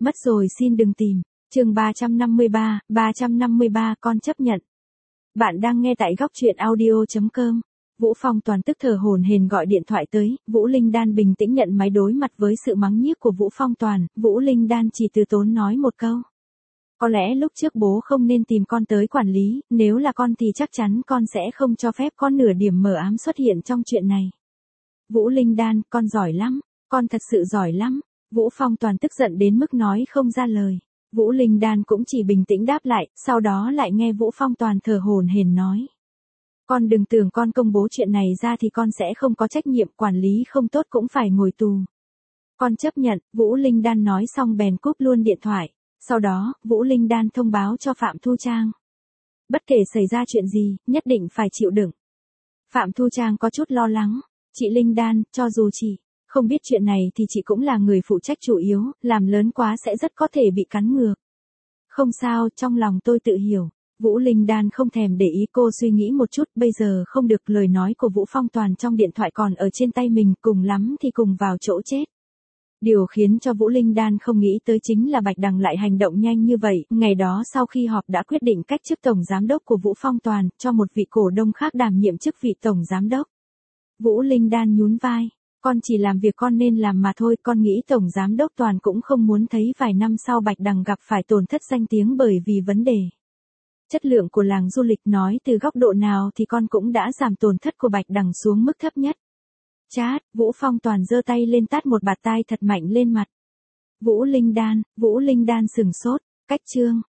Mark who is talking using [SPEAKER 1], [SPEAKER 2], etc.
[SPEAKER 1] Mất rồi xin đừng tìm. Chương 353 con chấp nhận. Bạn đang nghe tại góc truyện audio.com. Vũ Phong Toàn tức thở hổn hển gọi điện thoại tới, Vũ Linh Đan bình tĩnh nhận máy đối mặt với sự mắng nhiếc của Vũ Phong Toàn, Vũ Linh Đan chỉ từ tốn nói một câu. Có lẽ lúc trước bố không nên tìm con tới quản lý, nếu là con thì chắc chắn con sẽ không cho phép con nửa điểm mờ ám xuất hiện trong chuyện này. Vũ Linh Đan, con giỏi lắm, con thật sự giỏi lắm. Vũ Phong Toàn tức giận đến mức nói không ra lời. Vũ Linh Đan cũng chỉ bình tĩnh đáp lại, sau đó lại nghe Vũ Phong Toàn thở hổn hển nói. Con đừng tưởng con công bố chuyện này ra thì con sẽ không có trách nhiệm, quản lý không tốt cũng phải ngồi tù. Con chấp nhận, Vũ Linh Đan nói xong bèn cúp luôn điện thoại. Sau đó, Vũ Linh Đan thông báo cho Phạm Thu Trang. Bất kể xảy ra chuyện gì, nhất định phải chịu đựng. Phạm Thu Trang có chút lo lắng. Chị Linh Đan, cho dù chị không biết chuyện này thì chị cũng là người phụ trách chủ yếu, làm lớn quá sẽ rất có thể bị cắn ngược. Không sao, trong lòng tôi tự hiểu. Vũ Linh Đan không thèm để ý, cô suy nghĩ một chút, bây giờ không được, lời nói của Vũ Phong Toàn trong điện thoại còn ở trên tay mình, cùng lắm thì cùng vào chỗ chết. Điều khiến cho Vũ Linh Đan không nghĩ tới chính là Bạch Đằng lại hành động nhanh như vậy, ngày đó sau khi họp đã quyết định cách chức tổng giám đốc của Vũ Phong Toàn, cho một vị cổ đông khác đảm nhiệm chức vị tổng giám đốc. Vũ Linh Đan nhún vai, con chỉ làm việc con nên làm mà thôi, con nghĩ tổng giám đốc Toàn cũng không muốn thấy vài năm sau Bạch Đằng gặp phải tổn thất danh tiếng bởi vì vấn đề chất lượng của làng du lịch, nói từ góc độ nào thì con cũng đã giảm tổn thất của Bạch Đằng xuống mức thấp nhất. Chát, Vũ Phong Toàn giơ tay lên tát một bạt tai thật mạnh lên mặt. Vũ Linh Đan sừng sốt, cách chương.